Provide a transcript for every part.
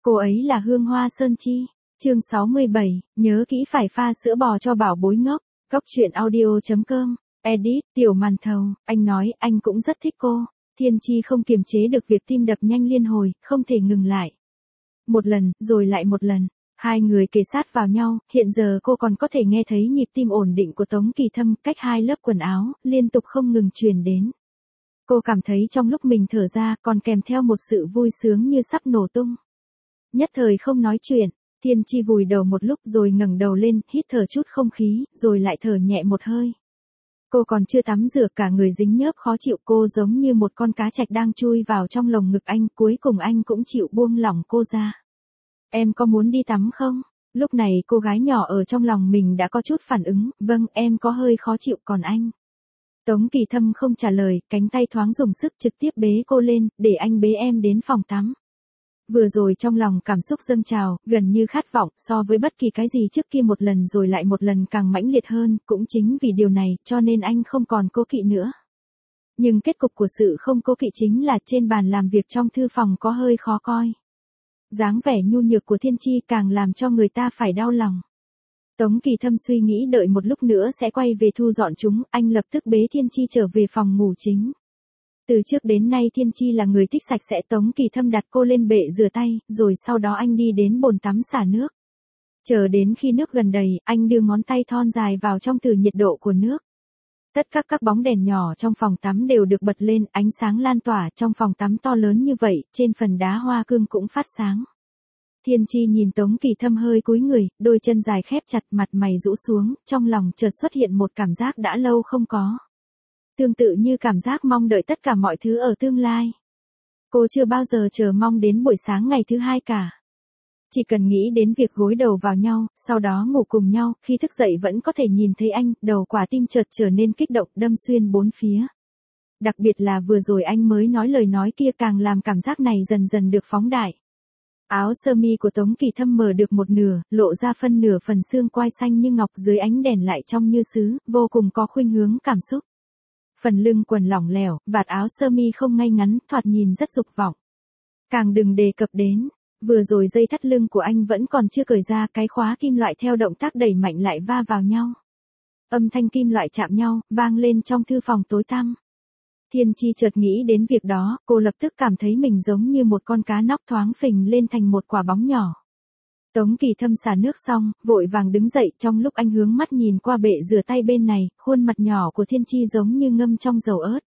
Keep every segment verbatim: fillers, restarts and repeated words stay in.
Cô ấy là Hương Hoa Sơn Chi. Chương sáu mươi bảy, nhớ kỹ phải pha sữa bò cho bảo bối ngốc. Cóc truyện audio chấm com. Edit, Tiểu Màn Thầu, anh nói anh cũng rất thích cô. Thiên Chi không kiềm chế được việc tim đập nhanh liên hồi, không thể ngừng lại. Một lần, rồi lại một lần. Hai người kề sát vào nhau, hiện giờ cô còn có thể nghe thấy nhịp tim ổn định của Tống Kỳ Thâm cách hai lớp quần áo, liên tục không ngừng truyền đến. Cô cảm thấy trong lúc mình thở ra còn kèm theo một sự vui sướng như sắp nổ tung. Nhất thời không nói chuyện, Thiên Chi vùi đầu một lúc rồi ngẩng đầu lên, hít thở chút không khí, rồi lại thở nhẹ một hơi. Cô còn chưa tắm rửa, cả người dính nhớp khó chịu, cô giống như một con cá trạch đang chui vào trong lồng ngực anh, cuối cùng anh cũng chịu buông lỏng cô ra. Em có muốn đi tắm không? Lúc này cô gái nhỏ ở trong lòng mình đã có chút phản ứng, vâng, em có hơi khó chịu, còn anh? Tống Kỳ Thâm không trả lời, cánh tay thoáng dùng sức trực tiếp bế cô lên, để anh bế em đến phòng tắm. Vừa rồi trong lòng cảm xúc dâng trào, gần như khát vọng, so với bất kỳ cái gì trước kia một lần rồi lại một lần càng mãnh liệt hơn, cũng chính vì điều này, cho nên anh không còn cố kỵ nữa. Nhưng kết cục của sự không cố kỵ chính là trên bàn làm việc trong thư phòng có hơi khó coi. Dáng vẻ nhu nhược của Thiên Chi càng làm cho người ta phải đau lòng. Tống Kỳ Thâm suy nghĩ đợi một lúc nữa sẽ quay về thu dọn chúng, anh lập tức bế Thiên Chi trở về phòng ngủ chính. Từ trước đến nay Thiên Chi là người thích sạch sẽ, Tống Kỳ Thâm đặt cô lên bệ rửa tay, rồi sau đó anh đi đến bồn tắm xả nước. Chờ đến khi nước gần đầy, anh đưa ngón tay thon dài vào trong thử nhiệt độ của nước. Tất cả các bóng đèn nhỏ trong phòng tắm đều được bật lên, ánh sáng lan tỏa, trong phòng tắm to lớn như vậy, trên phần đá hoa cương cũng phát sáng. Thiên Chi nhìn Tống Kỳ Thâm hơi cúi người, đôi chân dài khép chặt, mặt mày rũ xuống, trong lòng chợt xuất hiện một cảm giác đã lâu không có. Tương tự như cảm giác mong đợi tất cả mọi thứ ở tương lai. Cô chưa bao giờ chờ mong đến buổi sáng ngày thứ hai cả. Chỉ cần nghĩ đến việc gối đầu vào nhau, sau đó ngủ cùng nhau, khi thức dậy vẫn có thể nhìn thấy anh, đầu quả tim chợt trở nên kích động, đâm xuyên bốn phía. Đặc biệt là vừa rồi anh mới nói lời nói kia càng làm cảm giác này dần dần được phóng đại. Áo sơ mi của Tống Kỳ Thâm mở được một nửa, lộ ra phân nửa phần xương quai xanh như ngọc, dưới ánh đèn lại trong như sứ, vô cùng có khuynh hướng cảm xúc. Phần lưng quần lỏng lẻo, vạt áo sơ mi không ngay ngắn, thoạt nhìn rất dục vọng. Càng đừng đề cập đến, vừa rồi dây thắt lưng của anh vẫn còn chưa cởi ra, cái khóa kim loại theo động tác đẩy mạnh lại va vào nhau. Âm thanh kim loại chạm nhau, vang lên trong thư phòng tối tăm. Thiên Chi chợt nghĩ đến việc đó, cô lập tức cảm thấy mình giống như một con cá nóc thoáng phình lên thành một quả bóng nhỏ. Tống Kỳ Thâm xả nước xong, vội vàng đứng dậy, trong lúc anh hướng mắt nhìn qua bệ rửa tay bên này, khuôn mặt nhỏ của Thiên Chi giống như ngâm trong dầu ớt.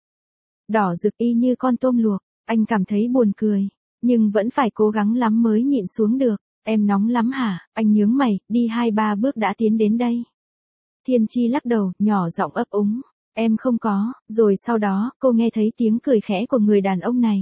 Đỏ rực y như con tôm luộc, anh cảm thấy buồn cười, nhưng vẫn phải cố gắng lắm mới nhịn xuống được. Em nóng lắm hả? Anh nhướng mày, đi hai ba bước đã tiến đến đây. Thiên Chi lắc đầu, nhỏ giọng ấp úng. Em không có, rồi sau đó, cô nghe thấy tiếng cười khẽ của người đàn ông này.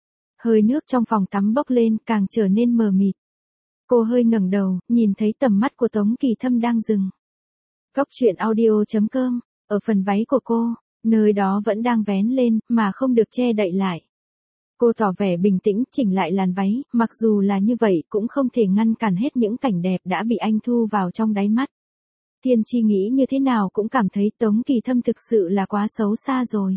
Hơi nước trong phòng tắm bốc lên, càng trở nên mờ mịt. Cô hơi ngẩng đầu, nhìn thấy tầm mắt của Tống Kỳ Thâm đang dừng. Cóc truyện audio chấm com, ở phần váy của cô, nơi đó vẫn đang vén lên, mà không được che đậy lại. Cô tỏ vẻ bình tĩnh, chỉnh lại làn váy, mặc dù là như vậy cũng không thể ngăn cản hết những cảnh đẹp đã bị anh thu vào trong đáy mắt. Thiên Chi nghĩ như thế nào cũng cảm thấy Tống Kỳ Thâm thực sự là quá xấu xa rồi.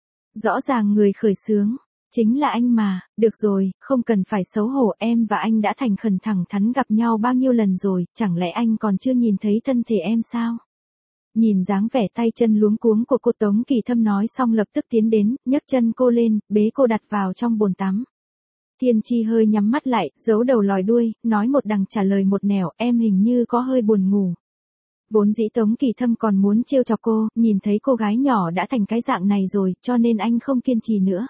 Rõ ràng người khởi xướng chính là anh mà. Được rồi, không cần phải xấu hổ, em và anh đã thành khẩn thẳng thắn gặp nhau bao nhiêu lần rồi, chẳng lẽ anh còn chưa nhìn thấy thân thể em sao? Nhìn dáng vẻ tay chân luống cuống của cô, Tống Kỳ Thâm nói xong lập tức tiến đến, nhấc chân cô lên, bế cô đặt vào trong bồn tắm. Thiên Chi hơi nhắm mắt lại, giấu đầu lòi đuôi, nói một đằng trả lời một nẻo, em hình như có hơi buồn ngủ. Vốn dĩ Tống Kỳ Thâm còn muốn trêu chọc cô, nhìn thấy cô gái nhỏ đã thành cái dạng này rồi, cho nên anh không kiên trì nữa.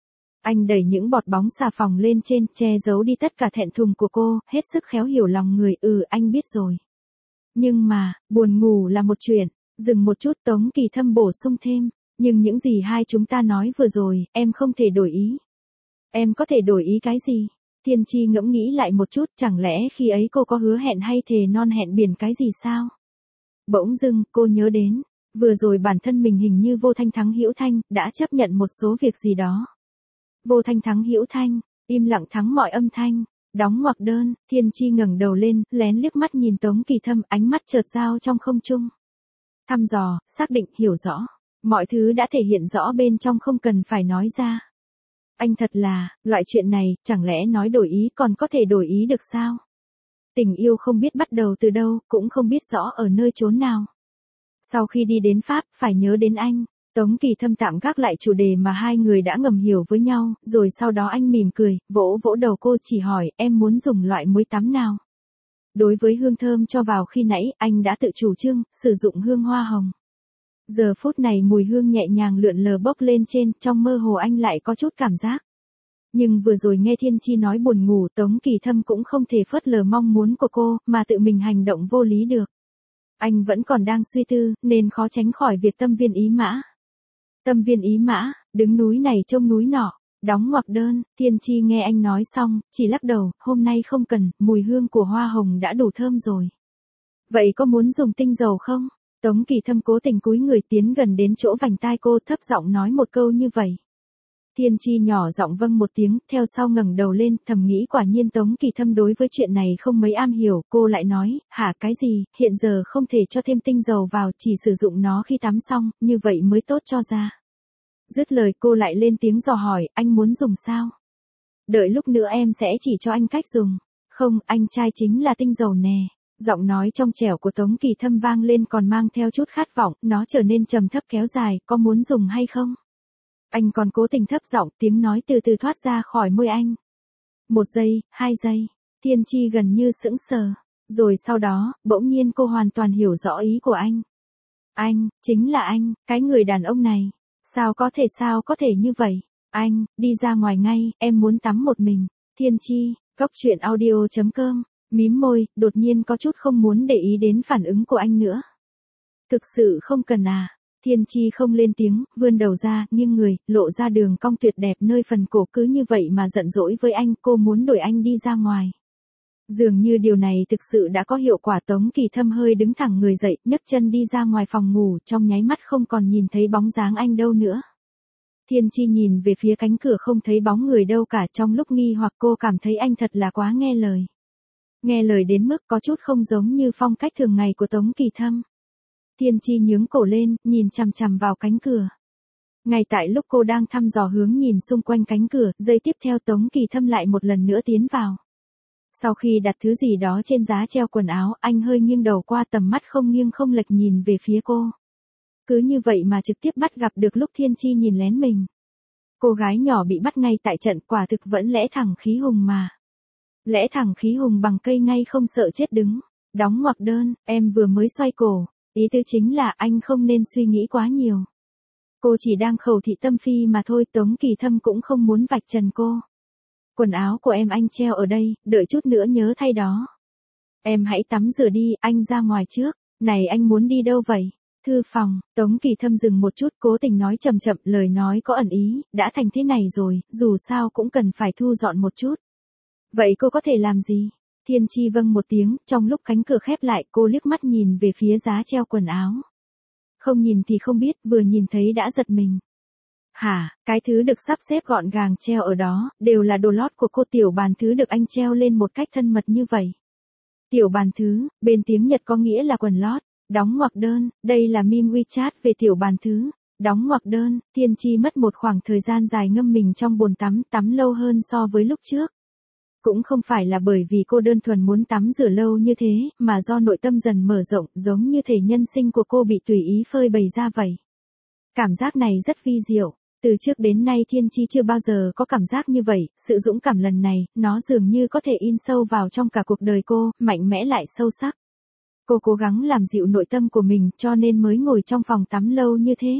Anh đẩy những bọt bóng xà phòng lên trên, che giấu đi tất cả thẹn thùng của cô, hết sức khéo hiểu lòng người, ừ anh biết rồi. Nhưng mà, buồn ngủ là một chuyện, dừng một chút Tống Kỳ Thâm bổ sung thêm, nhưng những gì hai chúng ta nói vừa rồi, em không thể đổi ý. Em có thể đổi ý cái gì? Thiên Chi ngẫm nghĩ lại một chút, chẳng lẽ khi ấy cô có hứa hẹn hay thề non hẹn biển cái gì sao? Bỗng dưng, cô nhớ đến, vừa rồi bản thân mình hình như vô thanh thắng hữu thanh, đã chấp nhận một số việc gì đó. Vô thanh thắng hữu thanh, im lặng thắng mọi âm thanh, đóng ngoặc đơn. Thiên Chi ngẩng đầu lên, lén liếc mắt nhìn Tống Kỳ Thâm, ánh mắt chợt giao trong không trung. Thăm dò, xác định, hiểu rõ. Mọi thứ đã thể hiện rõ bên trong, không cần phải nói ra. Anh thật là, loại chuyện này, chẳng lẽ nói đổi ý còn có thể đổi ý được sao? Tình yêu không biết bắt đầu từ đâu, cũng không biết rõ ở nơi chốn nào. Sau khi đi đến Pháp, phải nhớ đến anh. Tống Kỳ Thâm tạm gác lại chủ đề mà hai người đã ngầm hiểu với nhau, rồi sau đó anh mỉm cười, vỗ vỗ đầu cô chỉ hỏi, em muốn dùng loại muối tắm nào? Đối với hương thơm cho vào khi nãy, anh đã tự chủ trương, sử dụng hương hoa hồng. Giờ phút này mùi hương nhẹ nhàng lượn lờ bốc lên trên, trong mơ hồ anh lại có chút cảm giác. Nhưng vừa rồi nghe Thiên Chi nói buồn ngủ, Tống Kỳ Thâm cũng không thể phớt lờ mong muốn của cô, mà tự mình hành động vô lý được. Anh vẫn còn đang suy tư, nên khó tránh khỏi việc tâm viên ý mã. Tâm viên ý mã, đứng núi này trông núi nọ, đóng ngoặc đơn. Thiên Chi nghe anh nói xong, chỉ lắc đầu, hôm nay không cần, mùi hương của hoa hồng đã đủ thơm rồi. Vậy có muốn dùng tinh dầu không? Tống Kỳ Thâm cố tình cúi người tiến gần đến chỗ vành tai cô, thấp giọng nói một câu như vậy. Thiên Chi nhỏ giọng vâng một tiếng, theo sau ngẩng đầu lên, thầm nghĩ quả nhiên Tống Kỳ Thâm đối với chuyện này không mấy am hiểu. Cô lại nói, hả cái gì, hiện giờ không thể cho thêm tinh dầu vào, chỉ sử dụng nó khi tắm xong, như vậy mới tốt cho da. Dứt lời cô lại lên tiếng dò hỏi, anh muốn dùng sao? Đợi lúc nữa em sẽ chỉ cho anh cách dùng. Không, anh trai chính là tinh dầu nè. Giọng nói trong trẻo của Tống Kỳ Thâm vang lên còn mang theo chút khát vọng, nó trở nên trầm thấp kéo dài, có muốn dùng hay không? Anh còn cố tình thấp giọng, tiếng nói từ từ thoát ra khỏi môi anh. Một giây, hai giây, Thiên Chi gần như sững sờ. Rồi sau đó, bỗng nhiên cô hoàn toàn hiểu rõ ý của anh. Anh, chính là anh, cái người đàn ông này. Sao có thể sao có thể như vậy? Anh, đi ra ngoài ngay, em muốn tắm một mình. Thiên Chi, cốc truyện audio chấm com, mím môi, đột nhiên có chút không muốn để ý đến phản ứng của anh nữa. Thực sự không cần à? Thiên Chi không lên tiếng, vươn đầu ra, nghiêng người, lộ ra đường cong tuyệt đẹp nơi phần cổ, cứ như vậy mà giận dỗi với anh, cô muốn đuổi anh đi ra ngoài. Dường như điều này thực sự đã có hiệu quả. Tống Kỳ Thâm hơi đứng thẳng người dậy, nhấc chân đi ra ngoài phòng ngủ, trong nháy mắt không còn nhìn thấy bóng dáng anh đâu nữa. Thiên Chi nhìn về phía cánh cửa không thấy bóng người đâu cả, trong lúc nghi hoặc cô cảm thấy anh thật là quá nghe lời. Nghe lời đến mức có chút không giống như phong cách thường ngày của Tống Kỳ Thâm. Thiên Chi nhướng cổ lên, nhìn chằm chằm vào cánh cửa. Ngay tại lúc cô đang thăm dò hướng nhìn xung quanh cánh cửa, giây tiếp theo Tống Kỳ Thâm lại một lần nữa tiến vào. Sau khi đặt thứ gì đó trên giá treo quần áo, anh hơi nghiêng đầu qua, tầm mắt không nghiêng không lệch nhìn về phía cô. Cứ như vậy mà trực tiếp bắt gặp được lúc Thiên Chi nhìn lén mình. Cô gái nhỏ bị bắt ngay tại trận, quả thực vẫn lẽ thẳng khí hùng mà. Lẽ thẳng khí hùng bằng cây ngay không sợ chết đứng. Đóng ngoặc đơn, em vừa mới xoay cổ. Ý tứ chính là anh không nên suy nghĩ quá nhiều. Cô chỉ đang khẩu thị tâm phi mà thôi. Tống Kỳ Thâm cũng không muốn vạch trần cô. Quần áo của em anh treo ở đây, đợi chút nữa nhớ thay đó. Em hãy tắm rửa đi, anh ra ngoài trước. Này anh muốn đi đâu vậy? Thư phòng. Tống Kỳ Thâm dừng một chút, cố tình nói chậm chậm, lời nói có ẩn ý, đã thành thế này rồi, dù sao cũng cần phải thu dọn một chút. Vậy cô có thể làm gì? Thiên Chi vâng một tiếng, trong lúc cánh cửa khép lại, cô liếc mắt nhìn về phía giá treo quần áo. Không nhìn thì không biết, vừa nhìn thấy đã giật mình. Hả, cái thứ được sắp xếp gọn gàng treo ở đó, đều là đồ lót của cô. Tiểu bàn thứ được anh treo lên một cách thân mật như vậy. Tiểu bàn thứ, bên tiếng Nhật có nghĩa là quần lót. Đóng ngoặc đơn, đây là meme WeChat về tiểu bàn thứ. Đóng ngoặc đơn, Thiên Chi mất một khoảng thời gian dài ngâm mình trong bồn tắm, tắm lâu hơn so với lúc trước. Cũng không phải là bởi vì cô đơn thuần muốn tắm rửa lâu như thế, mà do nội tâm dần mở rộng, giống như thể nhân sinh của cô bị tùy ý phơi bày ra vậy. Cảm giác này rất vi diệu. Từ trước đến nay Thiên Chi chưa bao giờ có cảm giác như vậy, sự dũng cảm lần này, nó dường như có thể in sâu vào trong cả cuộc đời cô, mạnh mẽ lại sâu sắc. Cô cố gắng làm dịu nội tâm của mình, cho nên mới ngồi trong phòng tắm lâu như thế.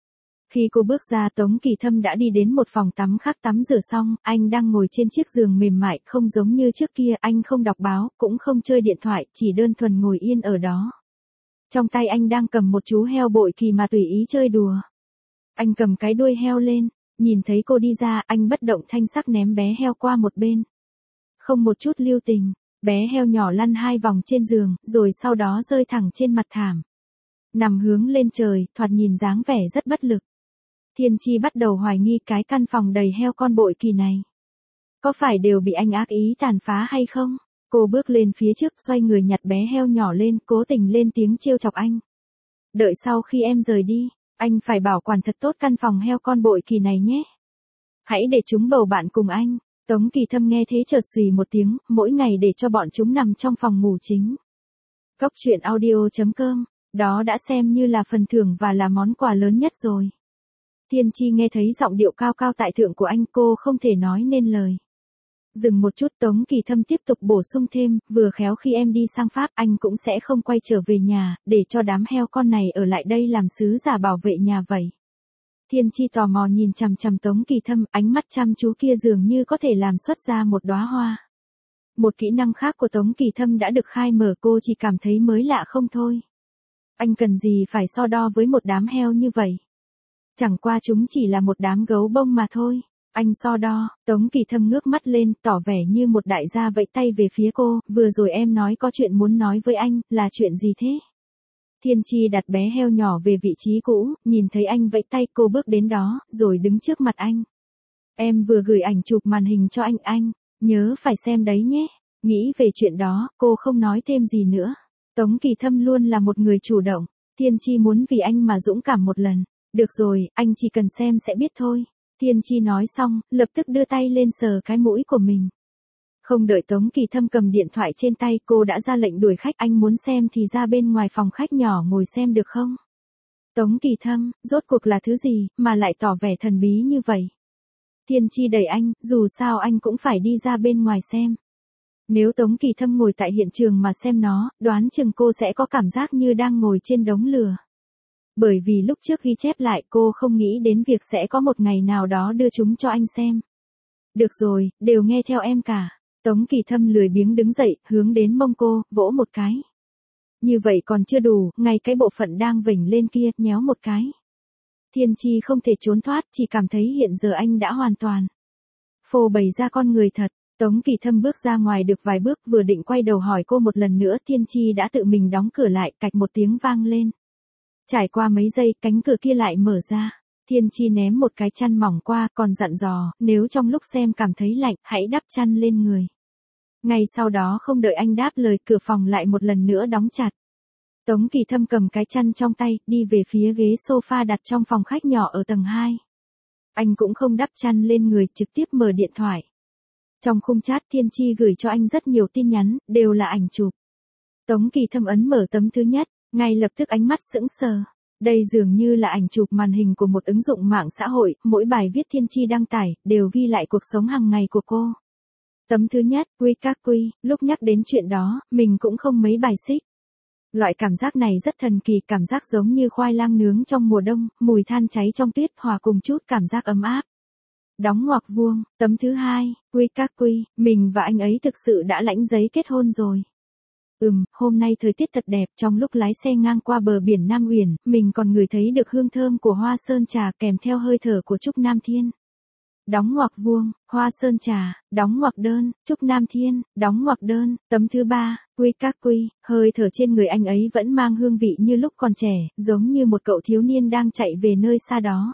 Khi cô bước ra, Tống Kỳ Thâm đã đi đến một phòng tắm khác tắm rửa xong, anh đang ngồi trên chiếc giường mềm mại, không giống như trước kia, anh không đọc báo, cũng không chơi điện thoại, chỉ đơn thuần ngồi yên ở đó. Trong tay anh đang cầm một chú heo bội kỳ mà tùy ý chơi đùa. Anh cầm cái đuôi heo lên, nhìn thấy cô đi ra, anh bất động thanh sắc ném bé heo qua một bên. Không một chút lưu tình, bé heo nhỏ lăn hai vòng trên giường, rồi sau đó rơi thẳng trên mặt thảm. Nằm hướng lên trời, thoạt nhìn dáng vẻ rất bất lực. Thiên Chi bắt đầu hoài nghi cái căn phòng đầy heo con bội kỳ này. Có phải đều bị anh ác ý tàn phá hay không? Cô bước lên phía trước, xoay người nhặt bé heo nhỏ lên, cố tình lên tiếng trêu chọc anh. Đợi sau khi em rời đi, anh phải bảo quản thật tốt căn phòng heo con bội kỳ này nhé. Hãy để chúng bầu bạn cùng anh. Tống Kỳ Thâm nghe thế chợt xùy một tiếng, mỗi ngày để cho bọn chúng nằm trong phòng ngủ chính. Cốc truyện audio chấm com, đó đã xem như là phần thưởng và là món quà lớn nhất rồi. Thiên Chi nghe thấy giọng điệu cao cao tại thượng của anh, cô không thể nói nên lời. Dừng một chút, Tống Kỳ Thâm tiếp tục bổ sung thêm, vừa khéo khi em đi sang Pháp anh cũng sẽ không quay trở về nhà, để cho đám heo con này ở lại đây làm sứ giả bảo vệ nhà vậy. Thiên Chi tò mò nhìn chằm chằm Tống Kỳ Thâm, ánh mắt chăm chú kia dường như có thể làm xuất ra một đóa hoa. Một kỹ năng khác của Tống Kỳ Thâm đã được khai mở, cô chỉ cảm thấy mới lạ không thôi. Anh cần gì phải so đo với một đám heo như vậy? Chẳng qua chúng chỉ là một đám gấu bông mà thôi. Anh so đo. Tống Kỳ Thâm ngước mắt lên, tỏ vẻ như một đại gia vẫy tay về phía cô, vừa rồi em nói có chuyện muốn nói với anh, là chuyện gì thế? Thiên Chi đặt bé heo nhỏ về vị trí cũ, nhìn thấy anh vẫy tay, cô bước đến đó, rồi đứng trước mặt anh. Em vừa gửi ảnh chụp màn hình cho anh, anh, nhớ phải xem đấy nhé. Nghĩ về chuyện đó, cô không nói thêm gì nữa. Tống Kỳ Thâm luôn là một người chủ động. Thiên Chi muốn vì anh mà dũng cảm một lần. Được rồi, anh chỉ cần xem sẽ biết thôi. Thiên Chi nói xong, lập tức đưa tay lên sờ cái mũi của mình. Không đợi Tống Kỳ Thâm cầm điện thoại trên tay, cô đã ra lệnh đuổi khách, anh muốn xem thì ra bên ngoài phòng khách nhỏ ngồi xem được không? Tống Kỳ Thâm, rốt cuộc là thứ gì, mà lại tỏ vẻ thần bí như vậy? Thiên Chi đẩy anh, dù sao anh cũng phải đi ra bên ngoài xem. Nếu Tống Kỳ Thâm ngồi tại hiện trường mà xem nó, đoán chừng cô sẽ có cảm giác như đang ngồi trên đống lửa. Bởi vì lúc trước ghi chép lại, cô không nghĩ đến việc sẽ có một ngày nào đó đưa chúng cho anh xem. Được rồi, đều nghe theo em cả. Tống Kỳ Thâm lười biếng đứng dậy, hướng đến mông cô, vỗ một cái. Như vậy còn chưa đủ, ngay cái bộ phận đang vểnh lên kia, nhéo một cái. Thiên Chi không thể trốn thoát, chỉ cảm thấy hiện giờ anh đã hoàn toàn phô bày ra con người thật. Tống Kỳ Thâm bước ra ngoài được vài bước, vừa định quay đầu hỏi cô một lần nữa, Thiên Chi đã tự mình đóng cửa lại, cạch một tiếng vang lên. Trải qua mấy giây, cánh cửa kia lại mở ra. Thiên Chi ném một cái chăn mỏng qua, còn dặn dò, nếu trong lúc xem cảm thấy lạnh, hãy đắp chăn lên người. Ngay sau đó không đợi anh đáp lời, cửa phòng lại một lần nữa đóng chặt. Tống Kỳ Thâm cầm cái chăn trong tay, đi về phía ghế sofa đặt trong phòng khách nhỏ ở tầng hai. Anh cũng không đắp chăn lên người, trực tiếp mở điện thoại. Trong khung chat, Thiên Chi gửi cho anh rất nhiều tin nhắn, đều là ảnh chụp. Tống Kỳ Thâm ấn mở tấm thứ nhất, ngay lập tức ánh mắt sững sờ. Đây dường như là ảnh chụp màn hình của một ứng dụng mạng xã hội, mỗi bài viết Thiên Chi đăng tải, đều ghi lại cuộc sống hàng ngày của cô. Tấm thứ nhất, quy các quy, lúc nhắc đến chuyện đó, mình cũng không mấy bài xích. Loại cảm giác này rất thần kỳ, cảm giác giống như khoai lang nướng trong mùa đông, mùi than cháy trong tuyết hòa cùng chút cảm giác ấm áp. Đóng ngoặc vuông, tấm thứ hai, quy các quy, mình và anh ấy thực sự đã lãnh giấy kết hôn rồi. Ừm, hôm nay thời tiết thật đẹp, trong lúc lái xe ngang qua bờ biển Nam Uyển, mình còn ngửi thấy được hương thơm của hoa sơn trà kèm theo hơi thở của Trúc Nam Thiên. Đóng ngoặc vuông, hoa sơn trà, đóng ngoặc đơn, Trúc Nam Thiên, đóng ngoặc đơn, tấm thứ ba, quy các quy, hơi thở trên người anh ấy vẫn mang hương vị như lúc còn trẻ, giống như một cậu thiếu niên đang chạy về nơi xa đó.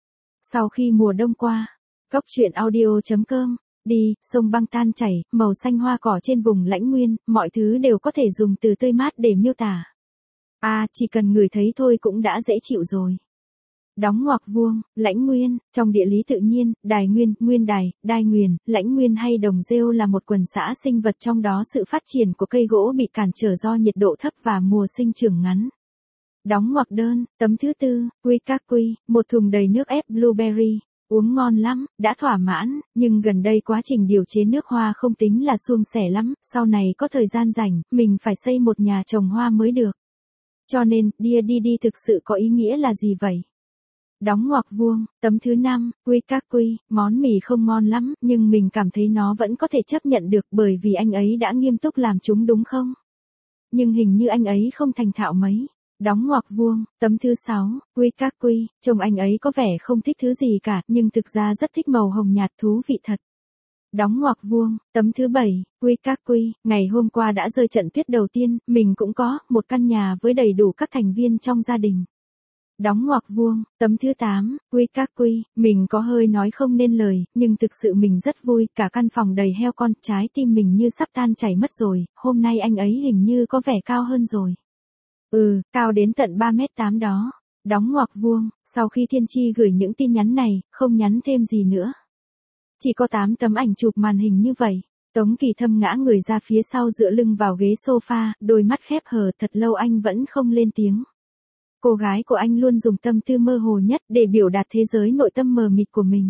Sau khi mùa đông qua, cốc truyện audio chấm com, đi, sông băng tan chảy, màu xanh hoa cỏ trên vùng lãnh nguyên, mọi thứ đều có thể dùng từ tươi mát để miêu tả. À, chỉ cần người thấy thôi cũng đã dễ chịu rồi. Đóng ngoặc vuông, lãnh nguyên, trong địa lý tự nhiên, đài nguyên, nguyên đài, đai nguyên, lãnh nguyên hay đồng rêu là một quần xã sinh vật, trong đó sự phát triển của cây gỗ bị cản trở do nhiệt độ thấp và mùa sinh trưởng ngắn. Đóng ngoặc đơn, tấm thứ tư, quy các quy, một thùng đầy nước ép blueberry. Uống ngon lắm, đã thỏa mãn, nhưng gần đây quá trình điều chế nước hoa không tính là suôn sẻ lắm, sau này có thời gian rảnh, mình phải xây một nhà trồng hoa mới được. Cho nên, đi đi đi thực sự có ý nghĩa là gì vậy? Đóng ngoặc vuông, tấm thứ năm, quy các quy, món mì không ngon lắm, nhưng mình cảm thấy nó vẫn có thể chấp nhận được bởi vì anh ấy đã nghiêm túc làm chúng đúng không? Nhưng hình như anh ấy không thành thạo mấy. Đóng ngoặc vuông, tấm thứ sáu, quy các quy, chồng anh ấy có vẻ không thích thứ gì cả, nhưng thực ra rất thích màu hồng nhạt, thú vị thật. Đóng ngoặc vuông, tấm thứ bảy, quy các quy, ngày hôm qua đã rơi trận tuyết đầu tiên, mình cũng có một căn nhà với đầy đủ các thành viên trong gia đình. Đóng ngoặc vuông, tấm thứ tám, quy các quy, mình có hơi nói không nên lời, nhưng thực sự mình rất vui, cả căn phòng đầy heo con, trái tim mình như sắp tan chảy mất rồi, hôm nay anh ấy hình như có vẻ cao hơn rồi. Ừ, cao đến tận ba mét tám đó. Đóng ngoặc vuông, sau khi Thiên Chi gửi những tin nhắn này, không nhắn thêm gì nữa. Chỉ có tám tấm ảnh chụp màn hình như vậy. Tống Kỳ Thâm ngã người ra phía sau dựa lưng vào ghế sofa, đôi mắt khép hờ, thật lâu anh vẫn không lên tiếng. Cô gái của anh luôn dùng tâm tư mơ hồ nhất để biểu đạt thế giới nội tâm mờ mịt của mình.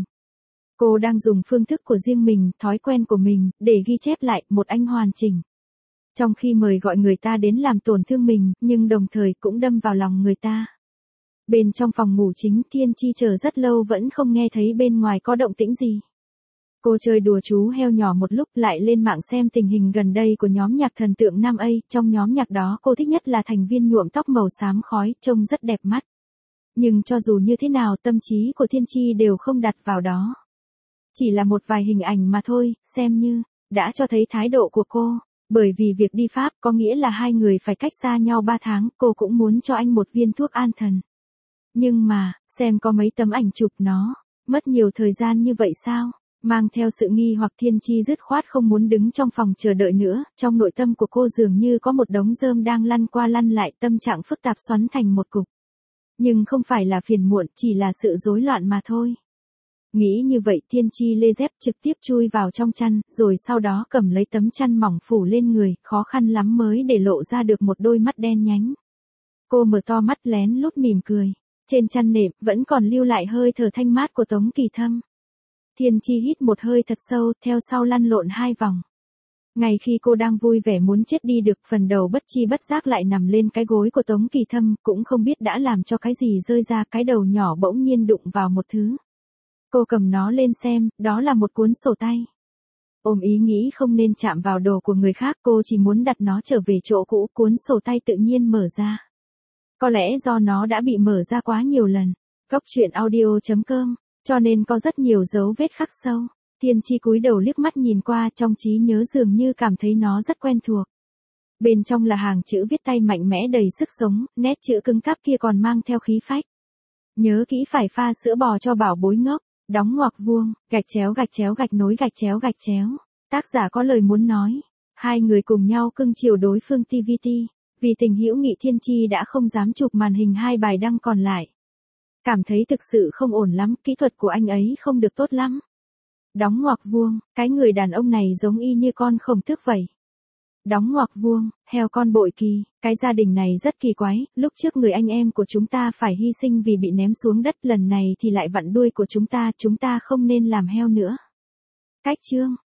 Cô đang dùng phương thức của riêng mình, thói quen của mình, để ghi chép lại một anh hoàn chỉnh. Trong khi mời gọi người ta đến làm tổn thương mình, nhưng đồng thời cũng đâm vào lòng người ta. Bên trong phòng ngủ chính, Thiên Chi chờ rất lâu vẫn không nghe thấy bên ngoài có động tĩnh gì. Cô chơi đùa chú heo nhỏ một lúc lại lên mạng xem tình hình gần đây của nhóm nhạc thần tượng Nam A, trong nhóm nhạc đó cô thích nhất là thành viên nhuộm tóc màu xám khói, trông rất đẹp mắt. Nhưng cho dù như thế nào tâm trí của Thiên Chi đều không đặt vào đó. Chỉ là một vài hình ảnh mà thôi, xem như, đã cho thấy thái độ của cô. Bởi vì việc đi Pháp có nghĩa là hai người phải cách xa nhau ba tháng, cô cũng muốn cho anh một viên thuốc an thần. Nhưng mà, xem có mấy tấm ảnh chụp nó, mất nhiều thời gian như vậy sao? Mang theo sự nghi hoặc Thiên Chi dứt khoát không muốn đứng trong phòng chờ đợi nữa, trong nội tâm của cô dường như có một đống rơm đang lăn qua lăn lại, tâm trạng phức tạp xoắn thành một cục. Nhưng không phải là phiền muộn, chỉ là sự rối loạn mà thôi. Nghĩ như vậy Thiên Chi lê dép trực tiếp chui vào trong chăn, rồi sau đó cầm lấy tấm chăn mỏng phủ lên người, khó khăn lắm mới để lộ ra được một đôi mắt đen nhánh. Cô mở to mắt lén lút mỉm cười. Trên chăn nệm vẫn còn lưu lại hơi thở thanh mát của Tống Kỳ Thâm. Thiên Chi hít một hơi thật sâu, theo sau lăn lộn hai vòng. Ngay khi cô đang vui vẻ muốn chết đi được, phần đầu bất chi bất giác lại nằm lên cái gối của Tống Kỳ Thâm, cũng không biết đã làm cho cái gì rơi ra, cái đầu nhỏ bỗng nhiên đụng vào một thứ. Cô cầm nó lên xem, đó là một cuốn sổ tay. Ôm ý nghĩ không nên chạm vào đồ của người khác, cô chỉ muốn đặt nó trở về chỗ cũ, cuốn sổ tay tự nhiên mở ra. Có lẽ do nó đã bị mở ra quá nhiều lần. Góc truyện audio chấm com, cho nên có rất nhiều dấu vết khắc sâu. Thiên Chi cúi đầu liếc mắt nhìn qua, trong trí nhớ dường như cảm thấy nó rất quen thuộc. Bên trong là hàng chữ viết tay mạnh mẽ đầy sức sống, nét chữ cứng cáp kia còn mang theo khí phách. Nhớ kỹ phải pha sữa bò cho bảo bối ngốc, đóng ngoặc vuông, gạch chéo gạch chéo gạch nối gạch chéo gạch chéo. Tác giả có lời muốn nói. Hai người cùng nhau cưng chiều đối phương tê vê tê. Vì tình hữu nghị Thiên Chi đã không dám chụp màn hình hai bài đăng còn lại. Cảm thấy thực sự không ổn lắm, kỹ thuật của anh ấy không được tốt lắm. Đóng ngoặc vuông, cái người đàn ông này giống y như con khổng tước vậy. Đóng ngoặc vuông, heo con bội kỳ, cái gia đình này rất kỳ quái, lúc trước người anh em của chúng ta phải hy sinh vì bị ném xuống đất, lần này thì lại vặn đuôi của chúng ta, chúng ta không nên làm heo nữa. Cách chương